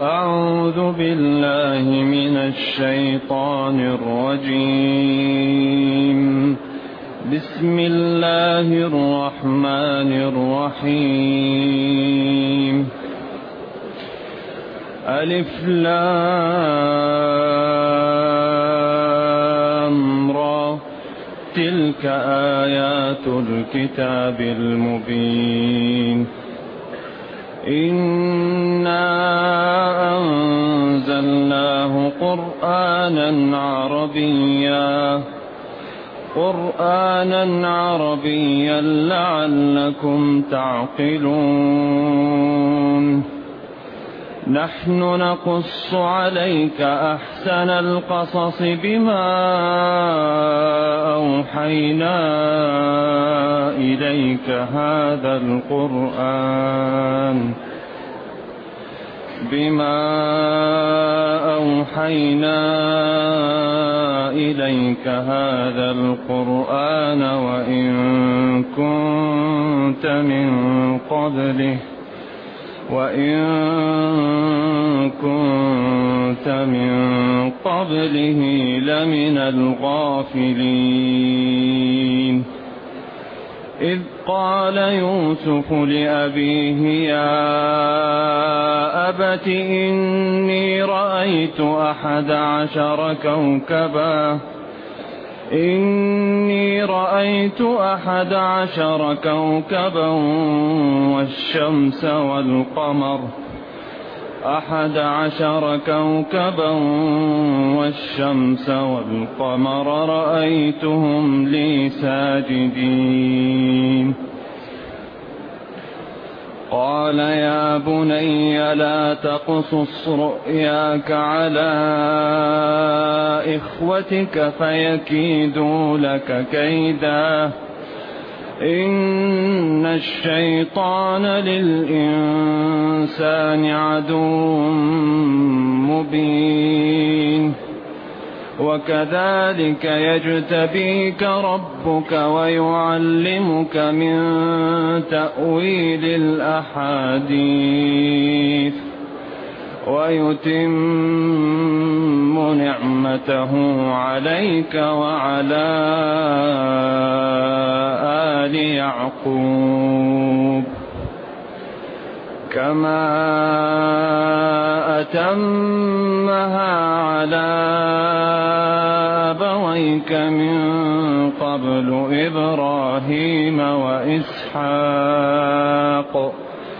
أعوذ بالله من الشيطان الرجيم. بسم الله الرحمن الرحيم. ألف لام را، تلك آيات الكتاب المبين. إنا أنزلناه قرآنا عربيا لعلكم تعقلون. نحن نقص عليك أحسن القصص بما أوحينا إليك هذا القرآن وإن كنت من قبله لمن الغافلين. إذ قال يوسف لأبيه يا أبت إني رأيت أحد عشر كوكبا والشمس والقمر رأيتهم لي ساجدين. قال يا بني لا تقصص رؤياك على إخوتك فيكيدوا لك كيدا، إن الشيطان للإنسان عدو مبين. وكذلك يجتبيك ربك ويعلمك من تأويل الأحاديث ويتم نعمته عليك وعلى آل يعقوب كما أتمها على أبويك من قبل إبراهيم وإسحاق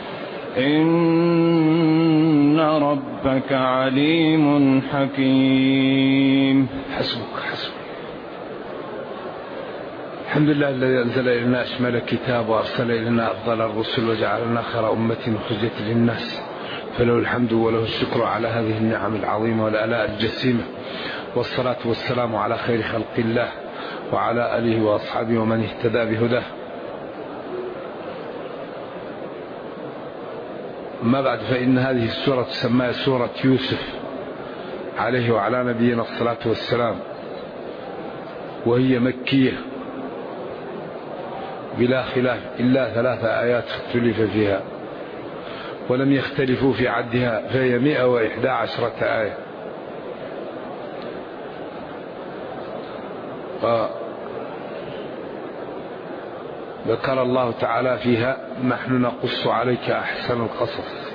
إن ربك عليم حكيم. حسبك. الحمد لله الذي أنزل إلينا أشمل الكتاب وأرسل إلينا أفضل الرسل وجعلنا خير أمة أخرجت للناس، فله الحمد وله الشكر على هذه النعم العظيمة والآلاء الجسيمة، والصلاة والسلام على خير خلق الله وعلى آله وأصحابه ومن اهتدى بهداه. أما بعد، فإن هذه السورة تسمى سورة يوسف عليه وعلى نبينا الصلاة والسلام، وهي مكية بلا خلاف إلا 3 آيات اختلف فيها ولم يختلفوا في عدها، فهي 111 آية. ذكر الله تعالى فيها نحن نقص عليك أحسن القصص.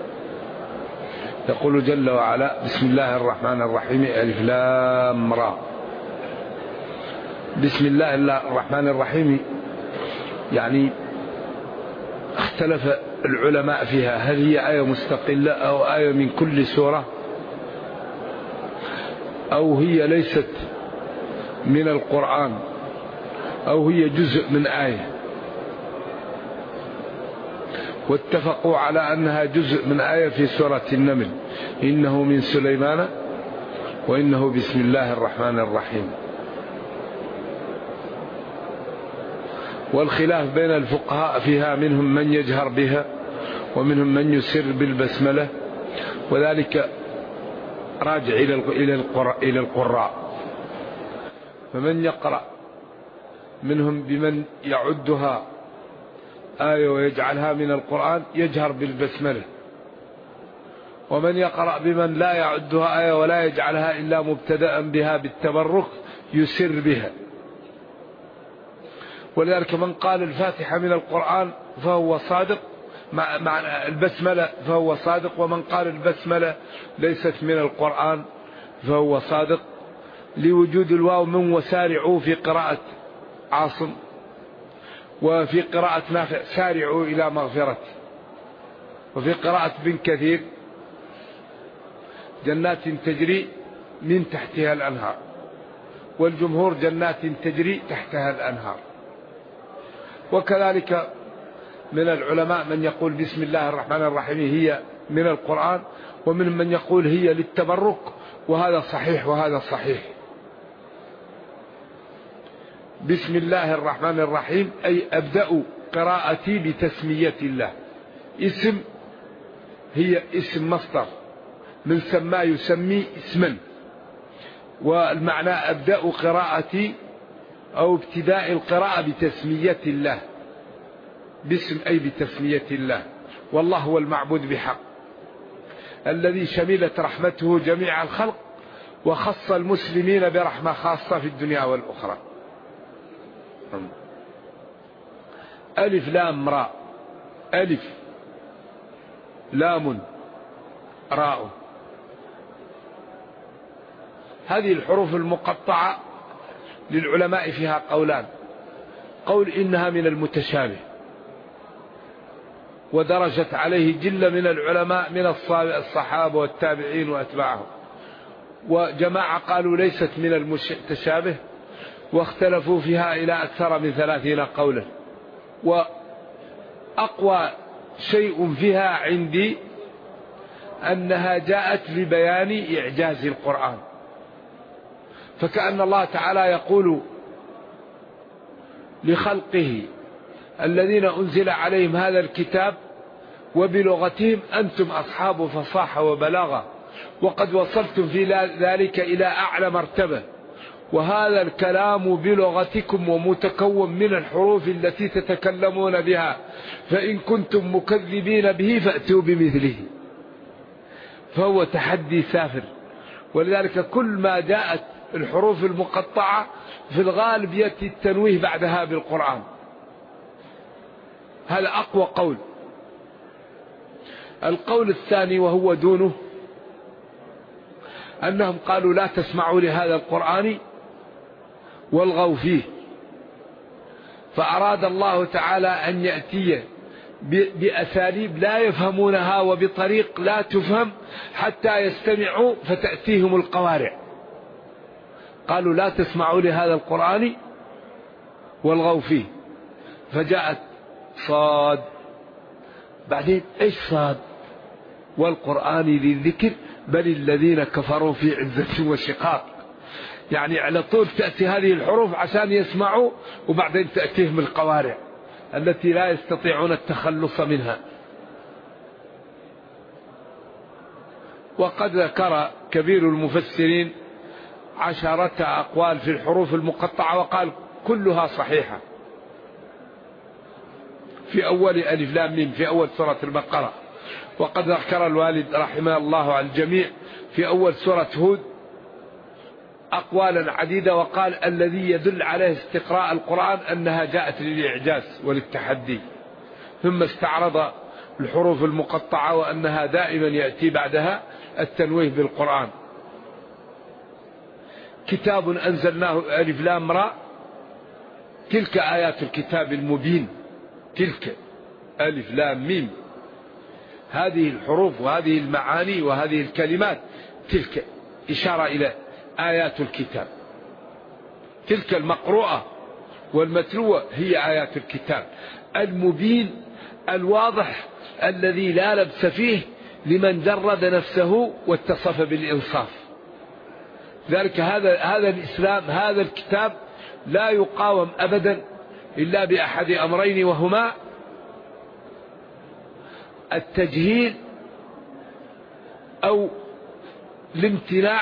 يقول جل وعلا بسم الله الرحمن الرحيم ألف لام را. بسم الله الرحمن الرحيم، يعني اختلف العلماء فيها هل هي آية مستقلة أو آية من كل سورة، أو هي ليست من القرآن، أو هي جزء من آية. واتفقوا على أنها جزء من آية في سورة النمل، إنه من سليمان وإنه بسم الله الرحمن الرحيم. والخلاف بين الفقهاء فيها، منهم من يجهر بها ومنهم من يسر بالبسملة، وذلك راجع إلى القراء. فمن يقرأ منهم بمن يعدها آية ويجعلها من القرآن يجهر بالبسملة، ومن يقرأ بمن لا يعدها آية ولا يجعلها إلا مبتدأ بها بالتبرك يسر بها. ولذلك من قال الفاتحة من القرآن فهو صادق مع البسملة فهو صادق، ومن قال البسملة ليست من القرآن فهو صادق، لوجود الواو من وسارعوا في قراءة عاصم، وفي قراءة نافع سارعوا إلى مغفرة، وفي قراءة بن كثير جنات تجري من تحتها الأنهار، والجمهور جنات تجري تحتها الأنهار. وكذلك من العلماء من يقول بسم الله الرحمن الرحيم هي من القرآن، ومن من يقول هي للتبرك، وهذا صحيح وهذا صحيح. بسم الله الرحمن الرحيم أي أبدأ قراءتي بتسمية الله. اسم هي اسم مصدر من سمى يسمي اسما، والمعنى أبدأ قراءتي أو ابتداء القراءة بتسمية الله. باسم أي بتسمية الله. والله هو المعبود بحق الذي شملت رحمته جميع الخلق، وخص المسلمين برحمة خاصة في الدنيا والأخرى. ألف لام راء، ألف لام راء، هذه الحروف المقطعة للعلماء فيها قولان: قول إنها من المتشابه، ودرجت عليه جلة من العلماء من الصحابة والتابعين وأتباعهم، وجماعة قالوا ليست من المتشابه، واختلفوا فيها إلى أكثر من 30 قولا. وأقوى شيء فيها عندي أنها جاءت لبيان إعجاز القرآن، فكأن الله تعالى يقول لخلقه الذين أنزل عليهم هذا الكتاب وبلغتهم أنتم أصحاب فصاحة وبلاغة، وقد وصلتم في ذلك إلى أعلى مرتبة، وهذا الكلام بلغتكم ومتكون من الحروف التي تتكلمون بها، فإن كنتم مكذبين به فأتوا بمثله. فهو تحدي سافر. ولذلك كل ما جاءت الحروف المقطعة في الغالب يأتي التنويه بعدها بالقرآن. هذا أقوى قول. القول الثاني وهو دونه أنهم قالوا لا تسمعوا لهذا القرآن والغوا فيه، فأراد الله تعالى أن يأتي بأساليب لا يفهمونها وبطريق لا تفهم حتى يستمعوا فتأتيهم القوارع. قالوا لا تسمعوا لهذا القرآن والغوا فيه، فجاءت صاد، بعدين ايش صاد؟ والقرآن ذي الذكر بل الذين كفروا في عزة وشقاق. يعني على طول تأتي هذه الحروف عشان يسمعوا، وبعدين تأتيهم القوارع التي لا يستطيعون التخلص منها. وقد ذكر كبير المفسرين 10 أقوال في الحروف المقطعة، وقال كلها صحيحة. في أول ألف لام ميم في أول سورة البقرة. وقد ذكر الوالد رحمه الله على الجميع في أول سورة هود أقوالا عديدة، وقال الذي يدل عليه استقراء القرآن أنها جاءت للإعجاز وللتحدي. ثم استعرض الحروف المقطعة وأنها دائما يأتي بعدها التنويه بالقرآن. كتاب أنزلناه ألف لام راء، تلك آيات الكتاب المبين. تلك ألف لام ميم، هذه الحروف وهذه المعاني وهذه الكلمات، تلك إشارة إلى آيات الكتاب. تلك المقروءة والمتلوة هي آيات الكتاب المبين الواضح الذي لا لبس فيه لمن جرد نفسه واتصف بالإنصاف. ذلك هذا الإسلام، هذا الكتاب لا يقاوم أبدا إلا بأحد أمرين، وهما التجهيل أو الامتناع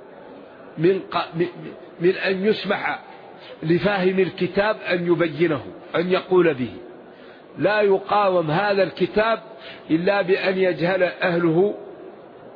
من أن يسمح لفاهم الكتاب أن يبينه، أن يقول به. لا يقاوم هذا الكتاب إلا بأن يجهل أهله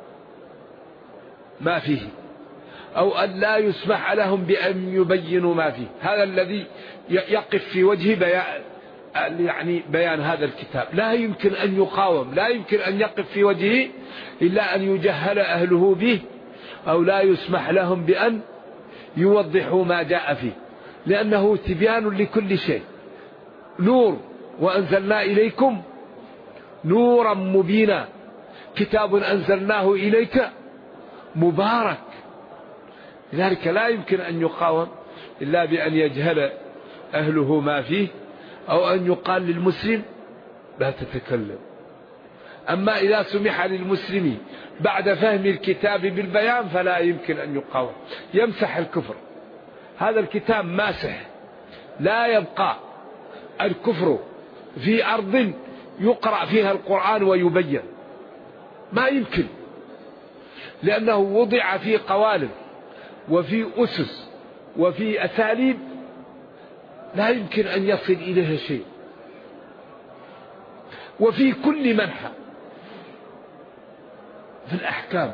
ما فيه، أو أن لا يسمح لهم بأن يبينوا ما فيه. هذا الذي يقف في وجه بيان هذا الكتاب. لا يمكن أن يقاوم، لا يمكن أن يقف في وجهه إلا أن يجهل أهله به، أو لا يسمح لهم بأن يوضحوا ما جاء فيه، لأنه تبيان لكل شيء. نور، وأنزلنا إليكم نورا مبينا، كتاب أنزلناه إليك مبارك. لذلك لا يمكن أن يقاوم إلا بأن يجهل أهله ما فيه، أو أن يقال للمسلم لا تتكلم. أما إذا سمح للمسلم بعد فهم الكتاب بالبيان فلا يمكن أن يقاوم. يمسح الكفر، هذا الكتاب ماسح، لا يبقى الكفر في أرض يقرأ فيها القرآن ويبين، ما يمكن، لأنه وضع في قوالب وفي أسس وفي أساليب لا يمكن أن يصل إليها شيء، وفي كل منحى، في الأحكام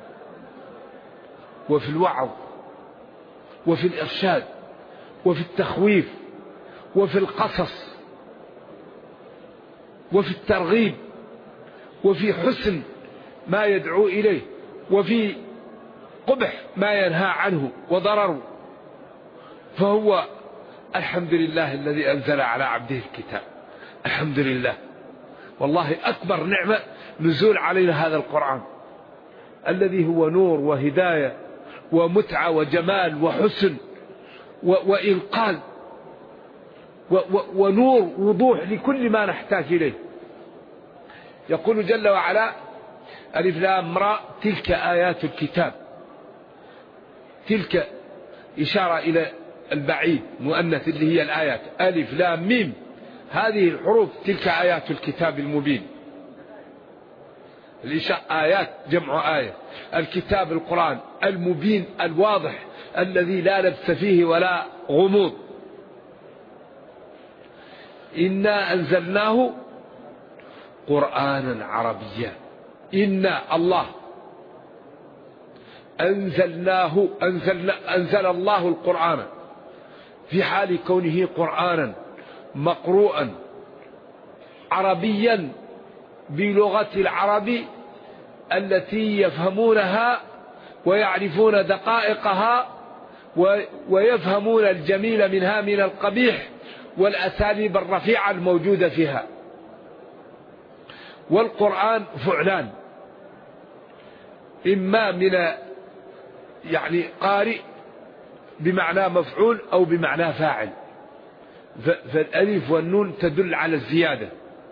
وفي الوعظ وفي الإرشاد وفي التخويف وفي القصص وفي الترغيب وفي حسن ما يدعو إليه وفي قبح ما ينهى عنه وضرره. فهو الحمد لله الذي أنزل على عبده الكتاب. الحمد لله، والله أكبر نعمة نزول علينا هذا القرآن الذي هو نور وهداية ومتعة وجمال وحسن وإنقاذ ونور وضوح لكل ما نحتاج إليه. يقول جل وعلا: ألف لام را تلك آيات الكتاب. تلك إشارة إلى البعيد مؤنث اللي هي الآيات، ألف لام ميم، هذه الحروف تلك آيات الكتاب المبين. آيات جمع آية، الكتاب القرآن المبين الواضح الذي لا لبس فيه ولا غموض. إنا أنزلناه قرآنا عربيا. إنا الله أنزلناه، أنزل الله القرآن في حال كونه قرآنا مقروءا عربيا بلغة العرب التي يفهمونها ويعرفون دقائقها ويفهمون الجميل منها من القبيح والأساليب الرفيعة الموجودة فيها. والقرآن فعلان، إما من قارئ بمعنى مفعول أو بمعنى فاعل، فالألف والنون تدل على الزيادة.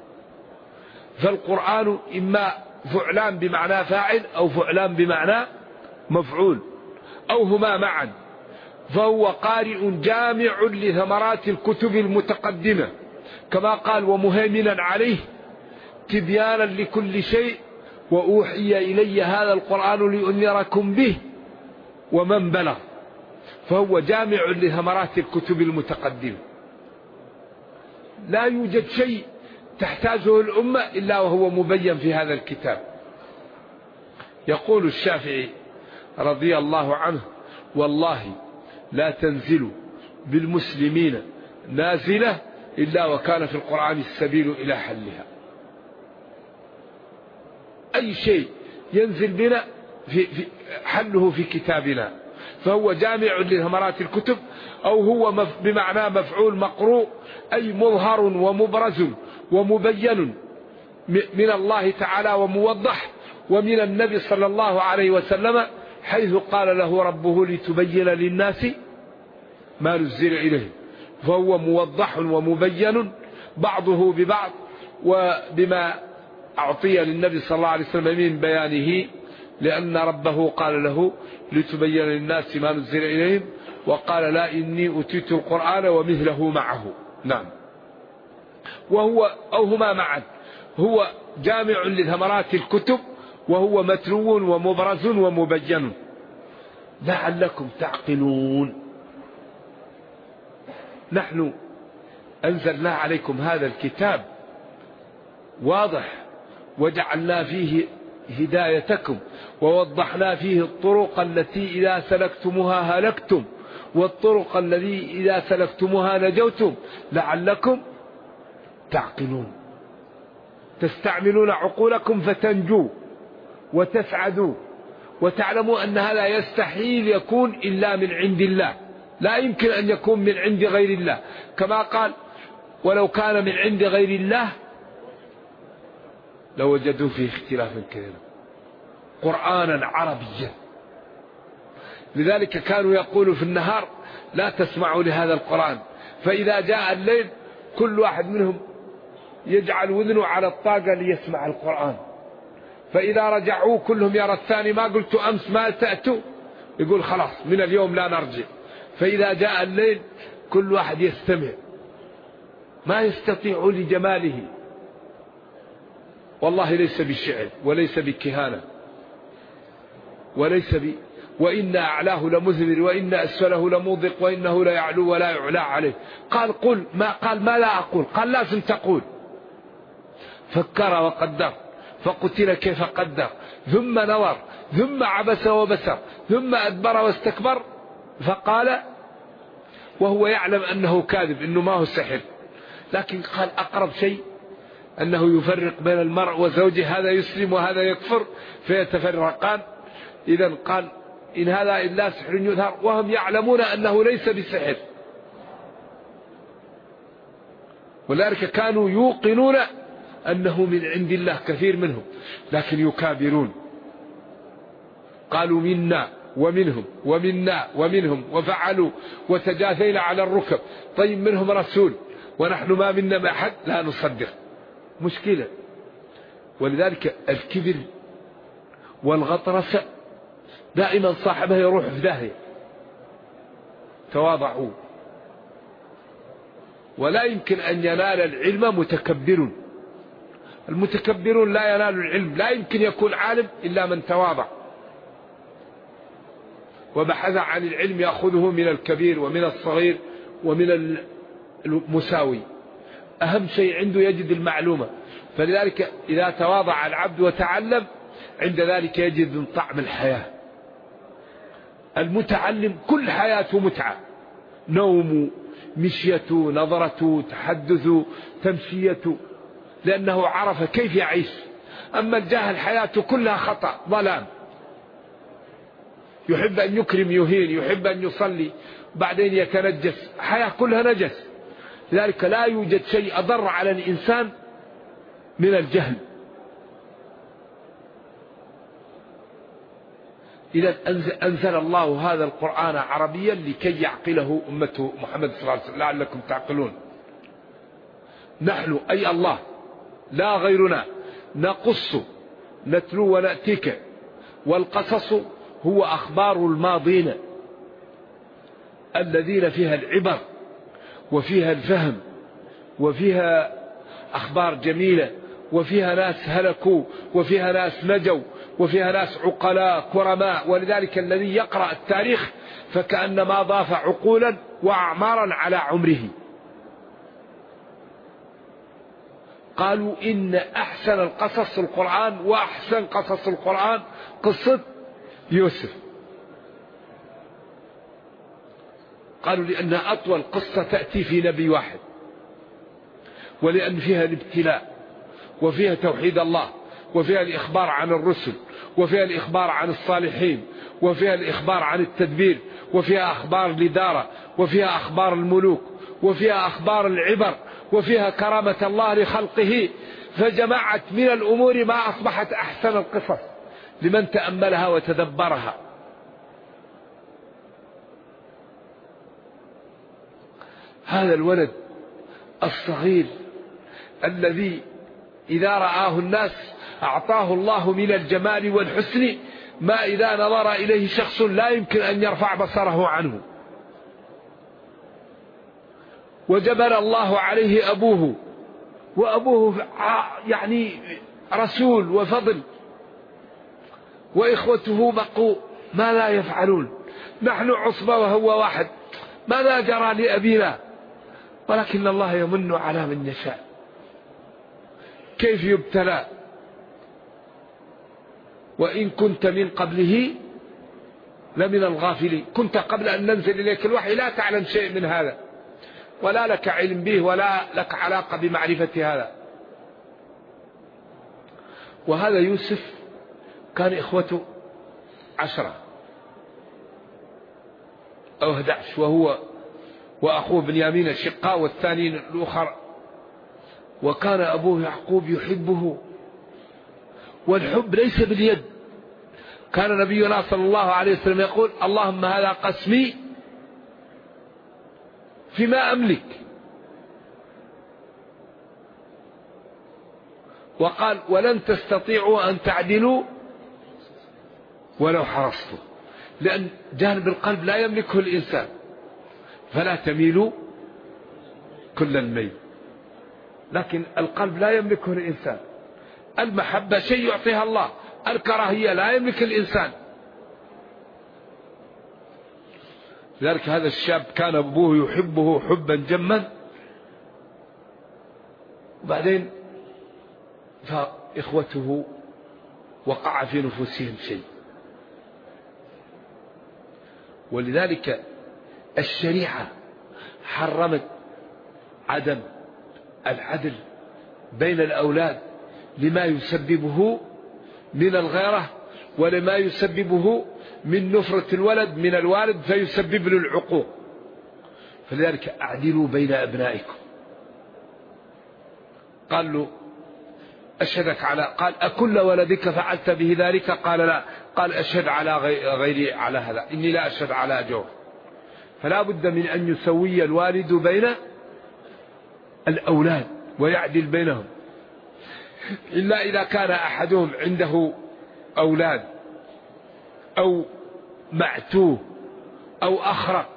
فالقرآن إما فعلان بمعنى فاعل أو فعلان بمعنى مفعول أو هما معا. فهو قارئ جامع لثمرات الكتب المتقدمة، كما قال: ومهيمنا عليه تبيانا لكل شيء وأوحي إلي هذا القرآن لأنذركم به ومن بلغ. فهو جامع لثمرات الكتب المتقدمة، لا يوجد شيء تحتاجه الأمة إلا وهو مبين في هذا الكتاب. يقول الشافعي رضي الله عنه: والله لا تنزل بالمسلمين نازلة إلا وكان في القرآن السبيل إلى حلها. أي شيء ينزل بنا في حله في كتابنا. فهو جامع لثمرات الكتب، أو هو بمعنى مفعول مقروء، أي مظهر ومبرز ومبين من الله تعالى وموضح، ومن النبي صلى الله عليه وسلم، حيث قال له ربه: لتبين للناس ما نزل إليه. فهو موضح ومبين بعضه ببعض، وبما أعطي للنبي صلى الله عليه وسلم من بيانه، لأن ربه قال له: لتبين للناس ما نزل إليهم، وقال: لا إني أتيت القرآن ومثله معه. نعم. وهو أو هما معا، هو جامع لثمرات الكتب، وهو متلو ومبرز ومبين لعلكم تعقلون. نحن أنزلنا عليكم هذا الكتاب واضح، وجعلنا فيه هدايتكم ووضحنا فيه الطرق التي إذا سلكتموها هلكتم والطرق التي إذا سلكتموها نجوتم لعلكم تعقلون تستعملون عقولكم فتنجوا وتسعدوا وتعلموا أن هذا يستحيل يكون إلا من عند الله، لا يمكن أن يكون من عند غير الله، كما قال ولو كان من عند غير الله لوجدوا فيه اختلافا كثيرا. قرآنا عربيا، لذلك كانوا يقولوا في النهار لا تسمعوا لهذا القرآن، فإذا جاء الليل كل واحد منهم يجعل وذنه على الطاقة ليسمع القرآن، فإذا رجعوا كلهم يرى الثاني ما قلت أمس ما تأتوا، يقول خلاص من اليوم لا نرجع. فإذا جاء الليل كل واحد يستمع، ما يستطيع لجماله، والله ليس بالشعر وليس بالكهانة وليس وإن أعلاه لمذبر وإن أسفله لموضق وإنه لا يعلو ولا يعلى عليه. قال قل ما قال ما لا أقول، قال لازم تقول. فكر وقدر فقتل كيف قدر ثم نظر ثم عبس وبسر ثم أدبر واستكبر فقال وهو يعلم أنه كاذب إنه ما هو سحر، لكن قال أقرب شيء أنه يفرق بين المرء وزوجه، هذا يسلم وهذا يكفر فيتفرقان. إذا قال إن هذا إلا سحر يظهر، وهم يعلمون أنه ليس بسحر، ولذلك كانوا يوقنون أنه من عند الله كثير منهم، لكن يكابرون. قالوا منا ومنهم ومنا ومنهم وفعلوا وتجاثينا على الركب. طيب منهم رسول ونحن ما منا ما أحد، لا نصدق، مشكلة. ولذلك الكبر والغطرسة دائما صاحبه يروح في داهية. تواضعوا، ولا يمكن أن ينال العلم متكبر، المتكبرون لا ينال العلم، لا يمكن يكون عالم إلا من تواضع وبحث عن العلم، يأخذه من الكبير ومن الصغير ومن المساوي، أهم شيء عنده يجد المعلومة. فلذلك إذا تواضع العبد وتعلم عند ذلك يجد طعم الحياة. المتعلم كل حياته متعة، نوم، مشيته، نظرته، تحدثه، تمشيته، لأنه عرف كيف يعيش. أما الجاهل حياته كلها خطأ ظلام، يحب أن يكرم يهين، يحب أن يصلي بعدين يتنجس، حياة كلها نجس. لذلك لا يوجد شيء أضر على الإنسان من الجهل. إذا أنزل الله هذا القرآن عربيا لكي يعقله أمته محمد صلى الله عليه وسلم لعلكم تعقلون. نحن أي الله لا غيرنا نقص نتلو ونأتيك، والقصص هو أخبار الماضين الذين فيها العبر وفيها الفهم وفيها أخبار جميلة وفيها ناس هلكوا وفيها ناس نجوا وفيها ناس عقلاء كرماء. ولذلك الذي يقرأ التاريخ فكأنما ضاف عقولا وأعمارا على عمره. قالوا إن أحسن القصص القرآن، وأحسن قصص القرآن قصة يوسف. قالوا لأنها أطول قصة تأتي في نبي واحد، ولأن فيها الابتلاء وفيها توحيد الله وفيها الإخبار عن الرسل وفيها الإخبار عن الصالحين وفيها الإخبار عن التدبير وفيها أخبار الإدارة وفيها أخبار الملوك وفيها أخبار العبر وفيها كرامة الله لخلقه. فجمعت من الأمور ما أصبحت أحسن القصص لمن تأملها وتدبرها. هذا الولد الصغير الذي إذا رآه الناس أعطاه الله من الجمال والحسن ما إذا نظر إليه شخص لا يمكن أن يرفع بصره عنه. وجبل الله عليه أبوه، وأبوه يعني رسول وفضل، وإخوته بقوا ما لا يفعلون، نحن عصبة وهو واحد، ماذا جرى لأبينا؟ ولكن الله يمن على من يشاء. كيف يبتلى وإن كنت من قبله لمن الغافلين، كنت قبل أن ننزل إليك الوحي لا تعلم شيء من هذا، ولا لك علم به، ولا لك علاقة بمعرفة هذا. وهذا يوسف كان إخوته 10 أو 11، وهو وأخوه بنيامين الشقاء والثاني الأخر. وكان أبوه يعقوب يحبه، والحب ليس باليد. كان نبينا صلى الله عليه وسلم يقول: اللهم هذا قسمي فيما أملك. وقال: ولن تستطيعوا أن تعدلوا ولو حرصتم، لأن جانب القلب لا يملكه الإنسان، فلا تميلوا كل الميل. لكن القلب لا يملكه الإنسان. المحبة شيء يعطيها الله، الكراهية لا يملك الإنسان. لذلك هذا الشاب كان أبوه يحبه حبا جما، وبعدين فإخوته وقع في نفوسهم شيء. ولذلك الشريعة حرمت عدم العدل بين الأولاد لما يسببه من الغيرة، ولما يسببه من نفرة الولد من الوالد فيسبب له العقوق. فلذلك أعدلوا بين أبنائكم. قال له: أشهدك على، قال: أكل ولدك فعلت به ذلك؟ قال: لا. قال: أشهد على غيري على هذا، إني لا أشهد على جور. فلا بد من أن يسوي الوالد بين الأولاد ويعدل بينهم، إلا إذا كان أحدهم عنده أولاد أو معتوه أو أخرق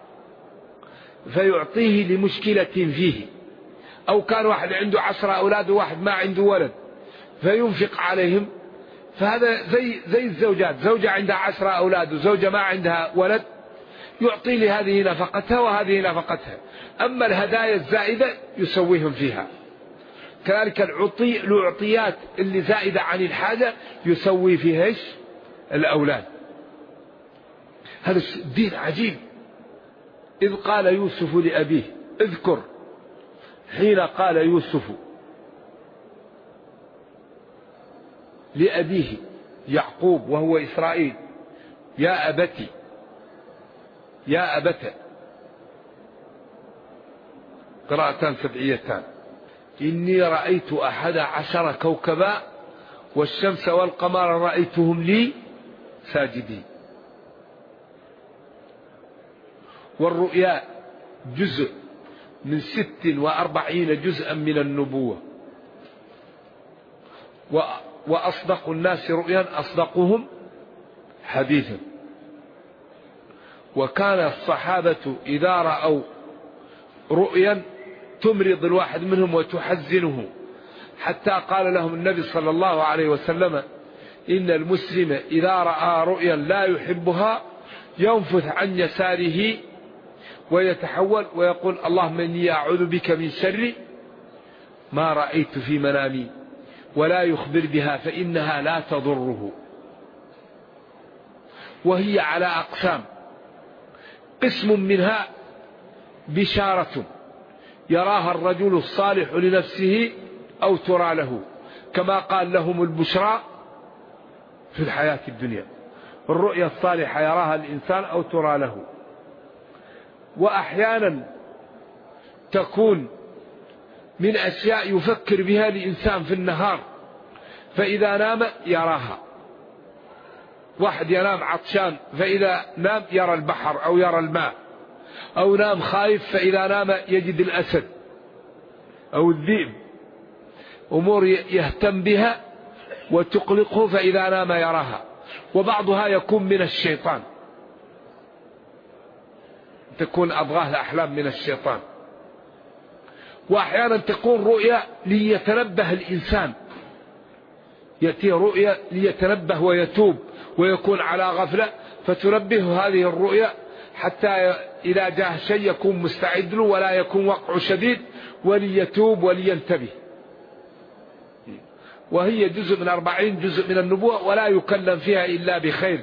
فيعطيه لمشكلة فيه، أو كان واحد عنده 10 أولاد وواحد ما عنده ولد فينفق عليهم. فهذا زي الزوجات، زوجة عندها 10 أولاد وزوجة ما عندها ولد، يعطي لهذه نفقتها وهذه نفقتها. أما الهدايا الزائدة يسويهم فيها. كذلك العطيات اللي زائدة عن الحاجة يسوي فيها إيش؟ الأولاد. هذا الدين عجيب. إذ قال يوسف لأبيه، اذكر حين قال يوسف لأبيه يعقوب وهو إسرائيل: يا أبتي، يا أبت، قراءتان سبعيتان: إني رأيت 11 كوكبا والشمس والقمر رأيتهم لي ساجدين. والرؤيا جزء من 46 جزءا من النبوة. وأصدق الناس رؤيا أصدقهم حديثا. وكان الصحابة إذا رأوا رؤيا تمرض الواحد منهم وتحزنه، حتى قال لهم النبي صلى الله عليه وسلم: إن المسلم إذا رأى رؤيا لا يحبها ينفث عن يساره ويتحول ويقول: اللهم إني أعوذ بك من شر ما رأيت في منامي، ولا يخبر بها فإنها لا تضره. وهي على أقسام: قسم منها بشارة يراها الرجل الصالح لنفسه أو ترى له، كما قال لهم البشرى في الحياة الدنيا. الرؤيا الصالحة يراها الإنسان أو ترى له. وأحيانا تكون من أشياء يفكر بها الإنسان في النهار، فإذا نام يراها. واحد ينام عطشان فإذا نام يرى البحر أو يرى الماء، أو نام خايف فإذا نام يجد الأسد أو الذئب. أمور يهتم بها وتقلقه فإذا نام يراها. وبعضها يكون من الشيطان، تكون أضغاث الأحلام من الشيطان. وأحيانا تكون رؤيا ليتنبه الإنسان، يأتي رؤيا ليتنبه ويتوب ويكون على غفلة، فتنبه هذه الرؤيا حتى إذا جاء شيء يكون مستعد له ولا يكون وقع شديد، وليتوب ولينتبه. وهي جزء من 40 جزء من النبوة، ولا يكلم فيها إلا بخير،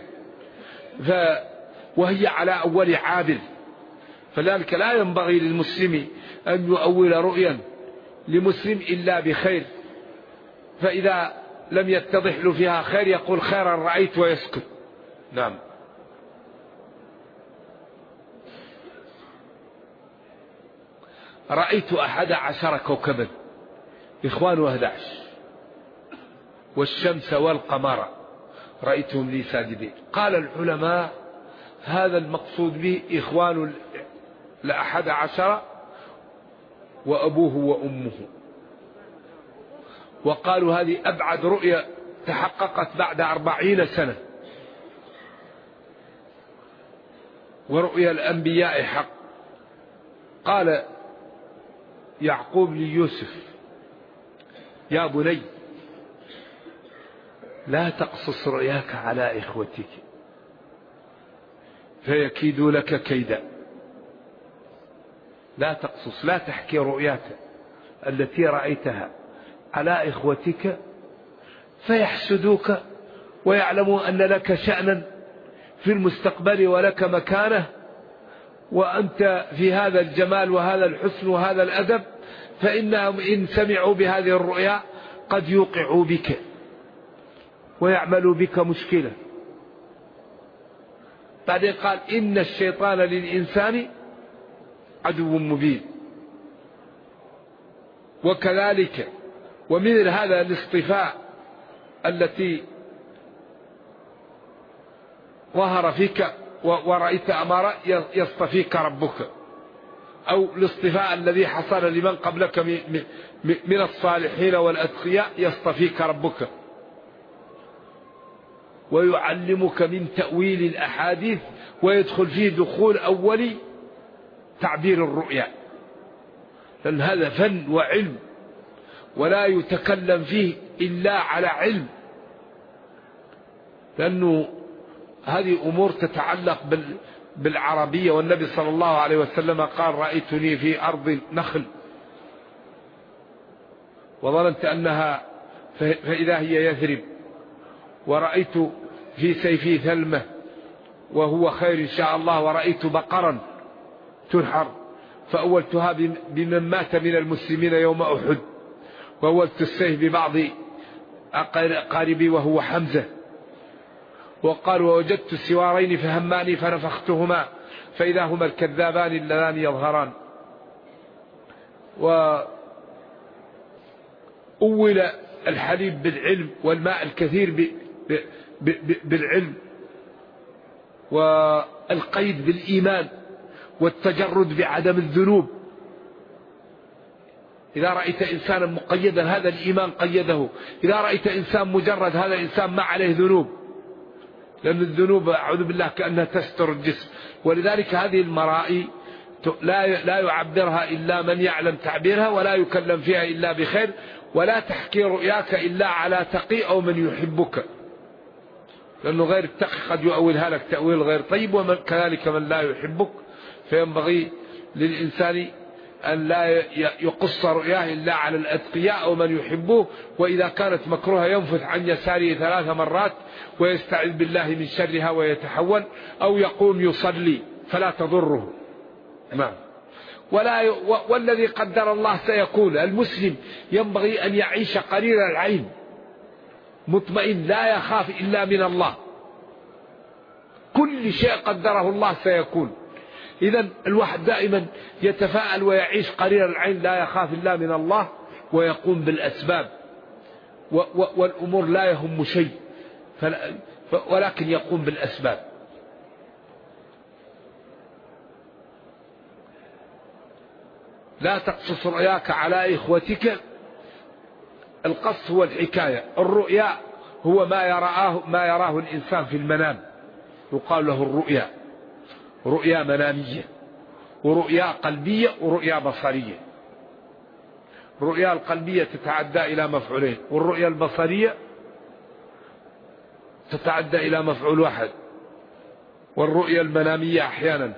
وهي على أول عابر. فذلك لا ينبغي للمسلم أن يؤول رؤيا لمسلم إلا بخير، فإذا لم يتضح له فيها خير يقول خيرا رأيت ويسكت. نعم. رأيت 11 كوكبا إخوان 11 والشمس والقمر رأيتهم لي ساجدين. قال العلماء هذا المقصود به إخوان 11 وأبوه وأمه، وقالوا هذه أبعد رؤية تحققت بعد 40 سنة، ورؤيا الأنبياء حق. قال يعقوب ليوسف يا بني لا تقصص رؤياك على إخوتك فيكيدوا لك كيدا. لا تقصص، لا تحكي رؤياك التي رأيتها على إخوتك فيحسدوك ويعلموا أن لك شأنا في المستقبل ولك مكانة، وأنت في هذا الجمال وهذا الحسن وهذا الأدب، فإنهم إن سمعوا بهذه الرؤيا قد يوقعوا بك ويعملوا بك مشكلة. بعدين قال إن الشيطان للإنسان عدو مبين. وكذلك ومن هذا الاصطفاء التي ظهر فيك ورأيت أمارة يصطفيك ربك، أو الاصطفاء الذي حصل لمن قبلك من الصالحين والأتقياء يصطفيك ربك ويعلمك من تأويل الأحاديث، ويدخل فيه دخول أولي تعبير الرؤيا، لأن هذا فن وعلم ولا يتكلم فيه إلا على علم، لأنه هذه أمور تتعلق بالعربية. والنبي صلى الله عليه وسلم قال رأيتني في أرض نخل وظننت أنها فإذا هي يثرب، ورأيت في سيفي ثلمة وهو خير إن شاء الله، ورأيت بقرا تنحر فأولتها بمن مات من المسلمين يوم أحد، وأولت السيف ببعض أقاربي وهو حمزة. وقال ووجدت سوارين فهماني فنفختهما فإذا هما الكذابان اللذان يظهران. وأول الحليب بالعلم والماء الكثير بالعلم، والقيد بالإيمان والتجرد بعدم الذنوب. إذا رأيت إنسانا مقيدا هذا الإيمان قيده، إذا رأيت إنسان مجرد هذا إنسان ما عليه ذنوب، لأن الذنوب أعوذ بالله كأنها تستر الجسم. ولذلك هذه المرائي لا يعبرها إلا من يعلم تعبيرها، ولا يكلم فيها إلا بخير، ولا تحكي رؤياك إلا على تقي أو من يحبك، لأنه غير التقي قد يؤولها لك تأويل غير طيب، وكذلك من لا يحبك. فينبغي للإنسان أن لا يقص رؤياه إلا على الأتقياء أو من يحبوه، وإذا كانت مكروهة ينفث عن يساره 3 مرات ويستعذ بالله من شرها ويتحول، أو يقوم يصلي فلا تضره. نعم. والذي قدر الله سيكون. المسلم ينبغي أن يعيش قرير العين مطمئن لا يخاف إلا من الله، كل شيء قدره الله سيكون. إذن الواحد دائما يتفاءل ويعيش قرير العين لا يخاف إلا من الله، ويقوم بالأسباب، والأمور لا يهم شيء ولكن يقوم بالأسباب. لا تقصص رؤياك على إخوتك. القص هو الحكاية، الرؤيا هو ما يراه الإنسان في المنام، يقال له الرؤيا. رؤيا منامية ورؤيا قلبية ورؤيا بصرية. الرؤيا القلبية تتعدى إلى مفعولين، والرؤيا البصرية تتعدى إلى مفعول واحد، والرؤيا المنامية أحيانا.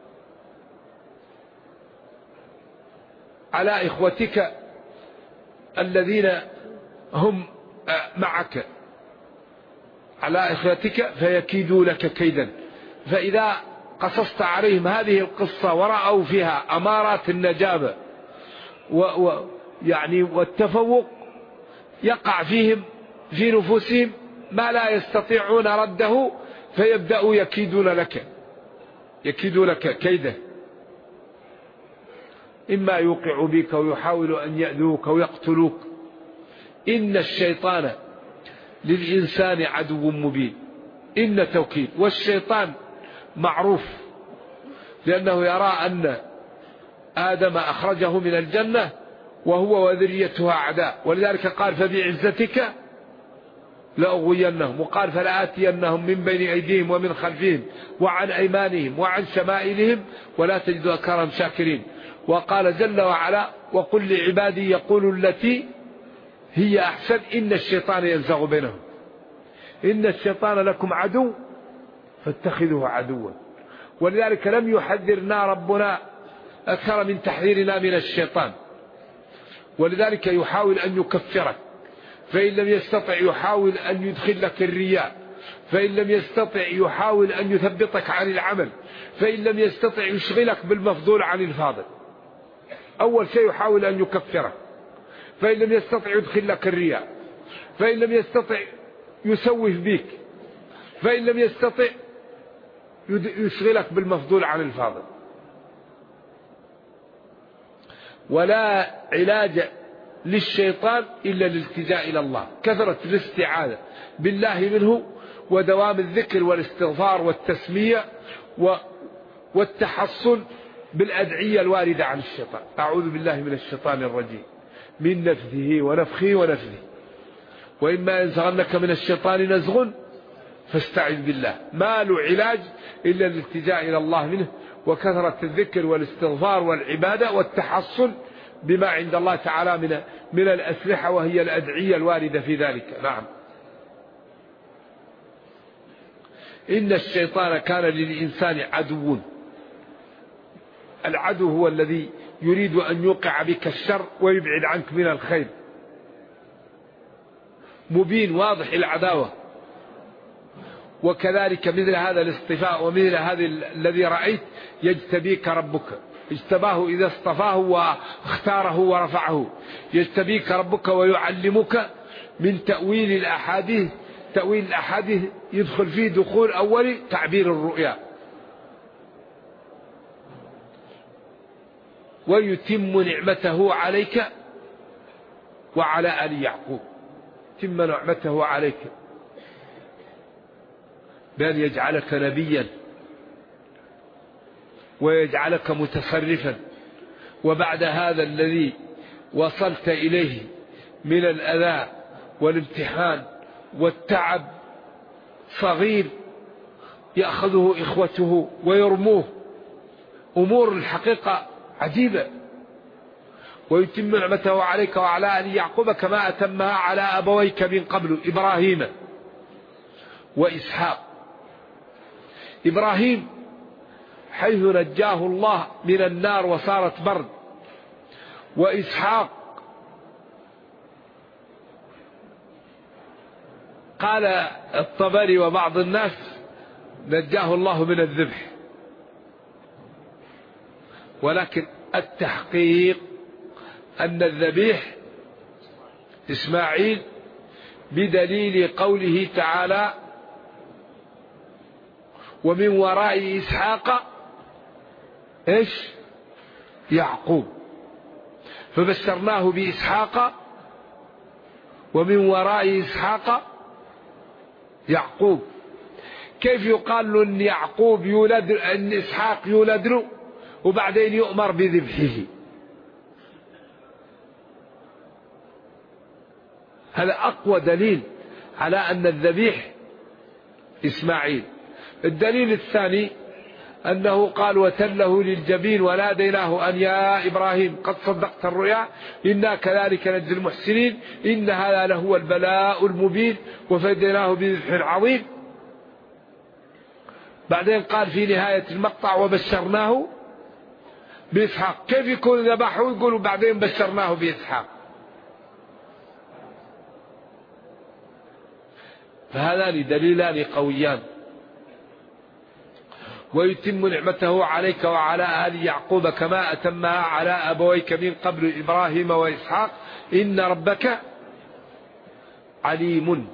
على إخوتك الذين هم معك على إخوتك فيكيدوا لك كيدا. فإذا قصصت عليهم هذه القصة ورأوا فيها أمارات النجابة يعني والتفوق، يقع فيهم في نفوسهم ما لا يستطيعون رده، فيبدأوا يكيدون لك كيدا، إما يوقع بك ويحاول أن يأذوك ويقتلوك. إن الشيطان للإنسان عدو مبين. إن توكيد، والشيطان معروف لأنه يرى أن آدم أخرجه من الجنة وهو وذريته أعداء، ولذلك قال فبعزتك لأغوينهم، وقال فلآتينهم من بين أيديهم ومن خلفهم وعن أيمانهم وعن شمائلهم ولا تجد أكثرهم شاكرين. وقال جل وعلا وقل لعبادي يقولوا التي هي أحسن إن الشيطان ينزغ بينهم. إن الشيطان لكم عدو فاتخذوه عدوا. ولذلك لم يحذرنا ربنا أكثر من تحذيرنا من الشيطان. ولذلك يحاول أن يكفرك، فإن لم يستطع يحاول أن يدخل لك الرياء، فإن لم يستطع يحاول أن يثبطك عن العمل، فإن لم يستطع يشغلك بالمفضول عن الفاضل. أول شيء يحاول أن يكفرك، فإن لم يستطع يدخل لك الرياء، فإن لم يستطع يسوف بك، فإن لم يستطع يشغلك بالمفضول عن الفاضل. ولا علاج للشيطان إلا الالتجاء إلى الله، كثرة الاستعاذة بالله منه، ودوام الذكر والاستغفار والتسمية والتحصن بالأدعية الواردة عن الشيطان. أعوذ بالله من الشيطان الرجيم من نفثه ونفخه ونفثه، وإما ينزغنك من الشيطان نزغ فاستعذ بالله. ما له علاج إلا الالتجاء إلى الله منه، وكثرة الذكر والاستغفار والعبادة والتحصن بما عند الله تعالى من الأسلحة، وهي الأدعية الواردة في ذلك. نعم. إن الشيطان كان للإنسان عدو. العدو هو الذي يريد أن يوقع بك الشر ويبعد عنك من الخير، مبين واضح العداوة. وكذلك مثل هذا الاصطفاء ومثل هذا الذي رأيت يجتبيك ربك، اجتباه إذا اصطفاه واختاره ورفعه. يجتبيك ربك ويعلمك من تأويل الأحاديث. تأويل الأحاديث يدخل فيه دخول أولي تعبير الرؤيا. ويتم نعمته عليك وعلى آل يعقوب. تم نعمته عليك بأن يجعلك نبيا ويجعلك متصرفا. وبعد هذا الذي وصلت إليه من الأذى والامتحان والتعب صغير يأخذه إخوته ويرموه، أمور الحقيقة عجيبة. ويتم نعمته عليك وعلى آل يعقوب كما أتمها على أبويك من قبل إبراهيم وإسحاق. إبراهيم حيث نجاه الله من النار وصارت برد، وإسحاق قال الطبري وبعض الناس نجاه الله من الذبح. ولكن التحقيق أن الذبيح إسماعيل، بدليل قوله تعالى ومن وراء إسحاق إيش؟ يعقوب. فبشرناه بإسحاق ومن وراء إسحاق يعقوب. كيف يقال له أن يعقوب يولد، أن إسحاق يولد له وبعدين يؤمر بذبحه؟ هذا أقوى دليل على أن الذبيح إسماعيل. الدليل الثاني أنه قال وتله للجبين وناديناه أن يا إبراهيم قد صدقت الرؤيا إنا كذلك نجزي المحسنين إن هذا لهو البلاء المبين وفديناه بذبح عظيم. بعدين قال في نهاية المقطع وبشرناه بإسحاق. كيف يكون ذبحه يقولوا بعدين بشرناه بإسحاق؟ فهذان دليلان قويان. ويتم نعمته عليك وعلى آل يعقوب كما أتمها على أبويك من قبل إبراهيم وإسحاق إن ربك عليم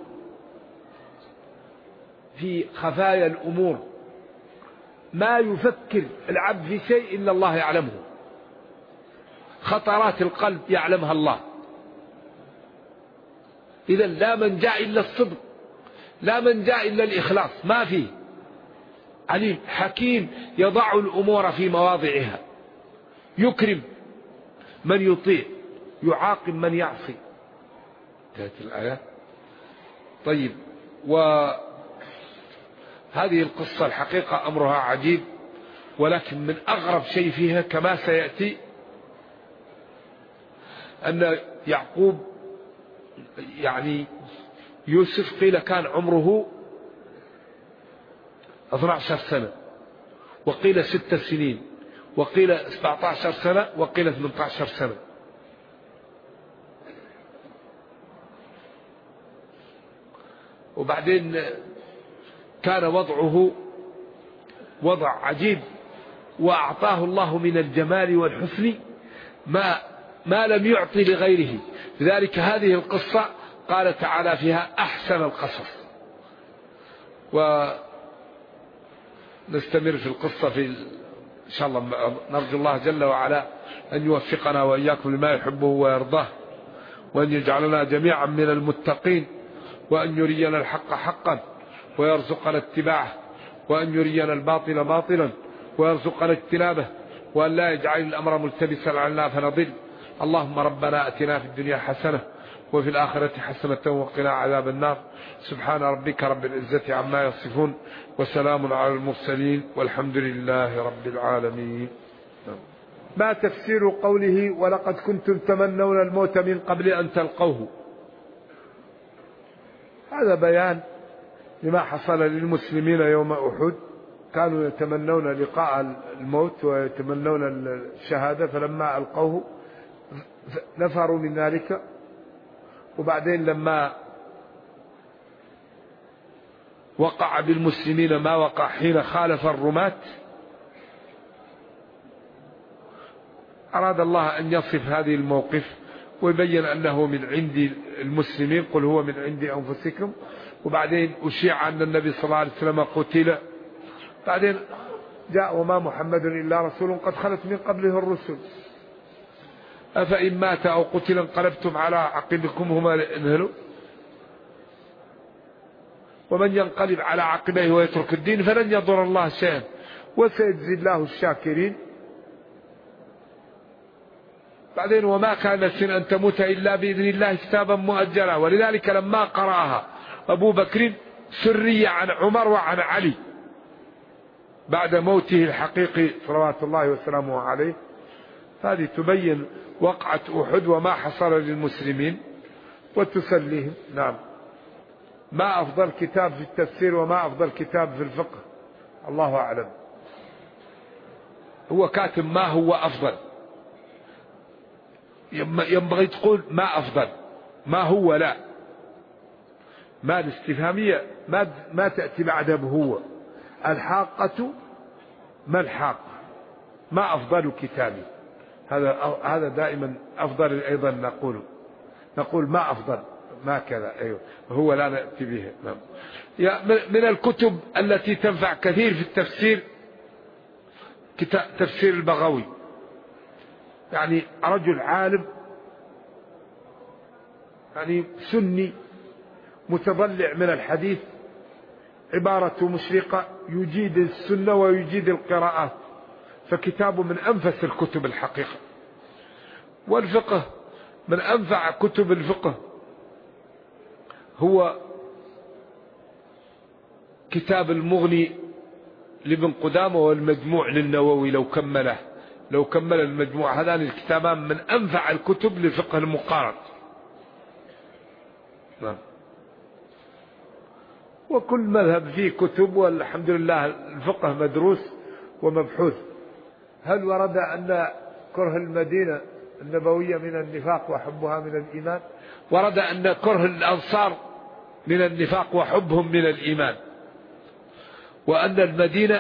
في خفايا الأمور، ما يفكر العبد في شيء إلا الله يعلمه، خطرات القلب يعلمها الله. إذا لا منجا إلا الصدق، لا منجا إلا الإخلاص، ما فيه. عليم حكيم يضع الأمور في مواضعها، يكرم من يطيع، يعاقب من يعصي. انتهت الآية. طيب، وهذه القصة الحقيقة أمرها عجيب، ولكن من أغرب شيء فيها كما سيأتي أن يعقوب يعني يوسف قيل كان عمره 12 سنة، وقيل 6 سنين، وقيل 17 سنة، وقيل 18 سنة. وبعدين كان وضعه وضع عجيب، وأعطاه الله من الجمال والحسن ما لم يعطي لغيره. لذلك هذه القصة قال تعالى فيها أحسن القصص. ونستمر في القصة إن شاء الله. نرجو الله جل وعلا أن يوفقنا وإياكم لما يحبه ويرضاه، وأن يجعلنا جميعا من المتقين، وأن يرينا الحق حقا ويرزقنا اتباعه، وأن يرينا الباطل باطلا ويرزقنا اجتنابه، وأن لا يجعل الأمر ملتبسا علينا فنضل. اللهم ربنا أتنا في الدنيا حسنة وفي الآخرة حسنة وقنا عذاب النار. سبحان ربك رب العزة عما يصفون، وسلام على المرسلين، والحمد لله رب العالمين. ما تفسير قوله ولقد كنتم تمنون الموت من قبل أن تلقوه؟ هذا بيان لما حصل للمسلمين يوم أحد، كانوا يتمنون لقاء الموت ويتمنون الشهادة، فلما ألقوه نفروا من ذلك. وبعدين لما وقع بالمسلمين ما وقع حين خالف الرماة، أراد الله أن يصف هذه الموقف ويبين أنه من عند المسلمين، قل هو من عند أنفسكم. وبعدين أشيع أن النبي صلى الله عليه وسلم قتل. بعدين جاء وما محمد إلا رسول قد خلت من قبله الرسل أفإن مات أو قتل انقلبتم على عقبكم هما انهلوا. ومن ينقلب على عقبيه ويترك الدين فلن يضر الله شيئا وسيجزي الله الشاكرين. بعدين وما كان نفس أن تموت إلا بإذن الله كتابا مؤجلا. ولذلك لما قرأها أبو بكر سري عن عمر وعن علي بعد موته الحقيقي صلوات الله وسلامه عليه، هذه تبين وقعة أحد وما حصل للمسلمين وتسليهم. نعم. ما أفضل كتاب في التفسير وما أفضل كتاب في الفقه؟ الله أعلم. هو كاتب ما هو أفضل، ينبغي تقول ما أفضل، ما هو لا، ما الاستفهامية ما تأتي بعدها بهو. الحاقة ما الحاقة، ما أفضل كتابي، هذا دائما أفضل. أيضا نقول ما أفضل ما كذا، أيوه هو لا نأتي به. نعم. من الكتب التي تنفع كثير في التفسير كتاب تفسير البغوي، يعني رجل عالم يعني سني متضلع من الحديث، عبارة مشرقة، يجيد السنة ويجيد القراءات، فكتابه من أنفس الكتب الحقيقة. والفقه من أنفع كتب الفقه هو كتاب المغني لابن قدامة والمجموع للنووي لو كمل المجموع. هذان الكتابان من أنفع الكتب لفقه المقارن. نعم. وكل مذهب فيه كتب، والحمد لله الفقه مدروس ومبحوث. هل ورد أن كره المدينة النبوية من النفاق وحبها من الإيمان؟ ورد أن كره الأنصار من النفاق وحبهم من الإيمان، وأن المدينة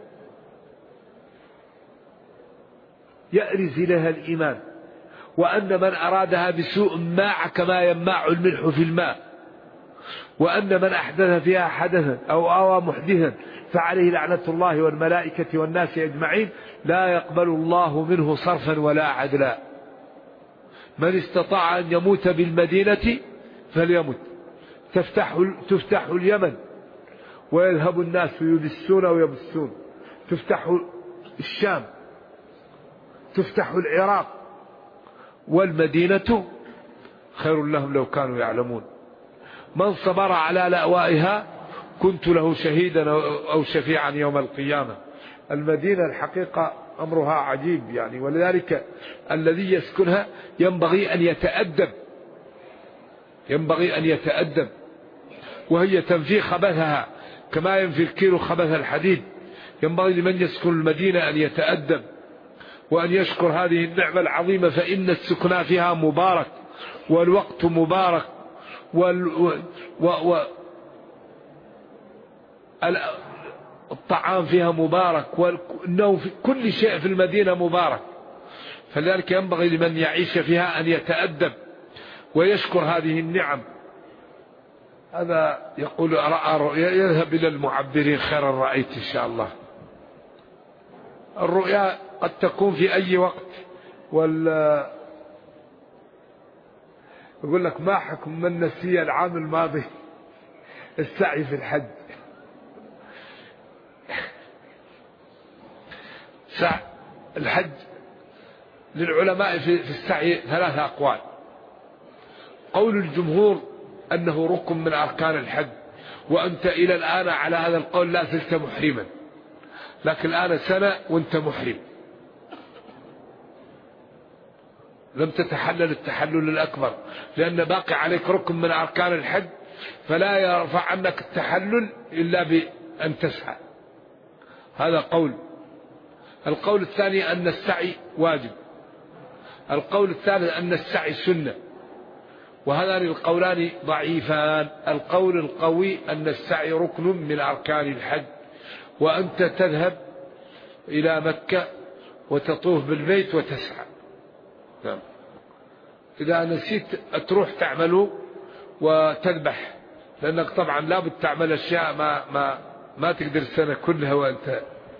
يأرز لها الإيمان، وأن من أرادها بسوء ماع كما يماع الملح في الماء، وأن من أحدث فيها حدثا أو آوى محدثا فعليه لعنة الله والملائكة والناس أجمعين لا يقبل الله منه صرفا ولا عدلا. من استطاع أن يموت بالمدينة فليمت. تفتح اليمن ويذهب الناس يبسون ويبسون، تفتح الشام، تفتح العراق، والمدينة خير لهم لو كانوا يعلمون. من صبر على لأوائها كنت له شهيدا أو شفيعا يوم القيامة. المدينة الحقيقة أمرها عجيب يعني، ولذلك الذي يسكنها ينبغي أن يتأدب، وهي تنفي خبثها كما ينفي الكيلو خبث الحديد. ينبغي لمن يسكن المدينة أن يتأدب وأن يشكر هذه النعمة العظيمة، فإن السكنى فيها مبارك، والوقت مبارك، الطعام فيها مبارك، والنوم في كل شيء في المدينة مبارك. فلذلك ينبغي لمن يعيش فيها أن يتأدب ويشكر هذه النعم. هذا يقول رأى رؤيا يذهب إلى المعبرين خيرا رأيت إن شاء الله. الرؤيا قد تكون في أي وقت. يقول لك ما حكم من نسي العام الماضي السعي في الحج؟ الحج للعلماء في السعي 3 أقوال. قول الجمهور أنه ركن من أركان الحج، وأنت إلى الآن على هذا القول لا زلت محرما، لكن الآن سنة وأنت محرم، لم تتحلل التحلل الأكبر، لأن باقي عليك ركن من أركان الحج، فلا يرفع عنك التحلل إلا بأن تسعى. هذا قول. القول الثاني أن السعي واجب. القول الثالث أن السعي سنة. وهذان القولان ضعيفان. القول القوي أن السعي ركن من أركان الحج، وأنت تذهب إلى مكة وتطوف بالبيت وتسعى. نعم. إذا نسيت تروح تعمله وتذبح، لأنك طبعا لابد تعمل أشياء ما تقدر السنة كلها وأنت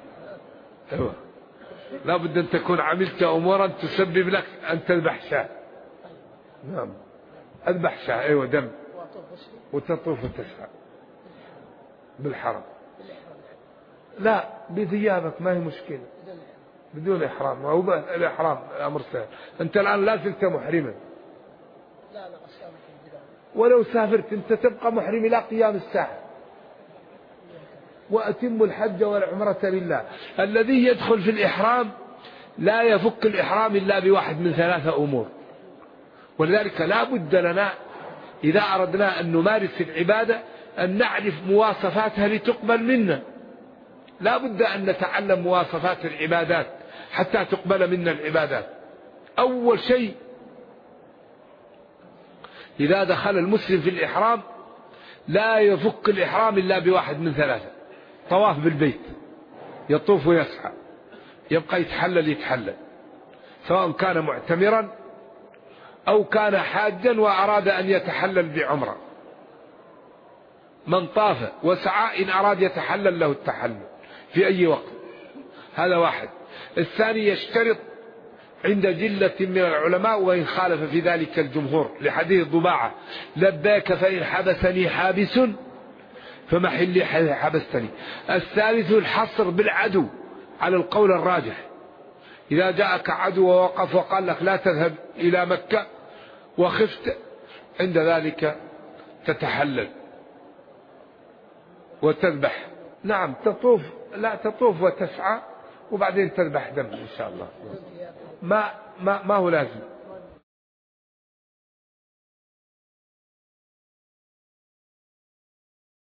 لابد أن تكون عملت أمورا تسبب لك أن تذبح شاة. نعم، أذبح شاة دم وتطوف وتسعى بالحرم. لا، بثيابك ما هي مشكلة، بدون إحرام. أو الإحرام أمر سهل. أنت الآن لا زلت محرما. ولو سافرت أنت تبقى محرم إلى قيام الساعة. وأتم الحج والعمرة لله. الذي يدخل في الإحرام لا يفك الإحرام إلا بواحد من 3 أمور. ولذلك لا بد لنا إذا أردنا أن نمارس العبادة أن نعرف مواصفاتها لتقبل منا. لا بد أن نتعلم مواصفات العبادات حتى تقبل منا العبادات. أول شيء إذا دخل المسلم في الإحرام لا يفك الإحرام إلا بواحد من 3: طواف بالبيت، يطوف ويسعى، يبقى يتحلل، سواء كان معتمرا أو كان حاجا وأراد أن يتحلل بعمرة. من طاف وسعى إن أراد يتحلل له التحلل في أي وقت. هذا واحد. الثاني يشترط عند جلة من العلماء وإن خالف في ذلك الجمهور لحديث ضباعة: لباك فإن حبسني حابس فمحلي حيث حبستني. الثالث الحصر بالعدو على القول الراجح. إذا جاءك عدو ووقف وقال لك لا تذهب إلى مكة وخفت، عند ذلك تتحلل وتذبح. نعم، تطوف وتسعى وبعدين تذبح دم إن شاء الله. ما هو لازم.